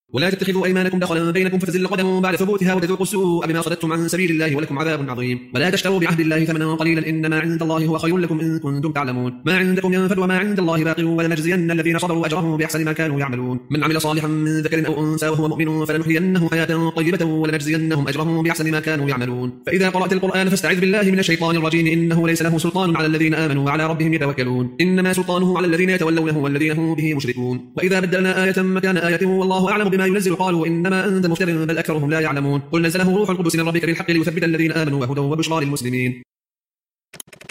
ولا تتخذوا أيمانكم دخلا بينكم فتزل قدم بعد ثبوتها وتذوقوا السوء بما صددتم عن سبيل الله ولكم عذاب عظيم. ولا تشتروا بعهد الله ثمنا قليلا إنما عند الله هو خير لكم إن كنتم تعلمون. ما عندكم ينفد وما عند الله باق ولنجزين الذين صبروا أجرهم بأحسن ما كانوا يعملون. من عمل صالحا من ذكر أو أنثى وهو مؤمن فلنحيينه حياة طيبة ولنجزينهم أجرهم بأحسن ما كانوا يعملون. فإذا قرأت القرآن فاستعذ بالله من الشيطان الرجيم إنه ليس له سلطان على الذين آمنوا وعلى ربهم يتوكلون. إنما سلطانه على الذين يتولونه والذين هم به مشركون. وإذا بدلنا آية مكان آية والله أعلم بما ينزل قالوا إنما أنت مفتر بل أكثرهم لا يعلمون. قل نزله روح القدس من ربك بالحق ليثبت الذين آمنوا وهدى وبشرى للمسلمين.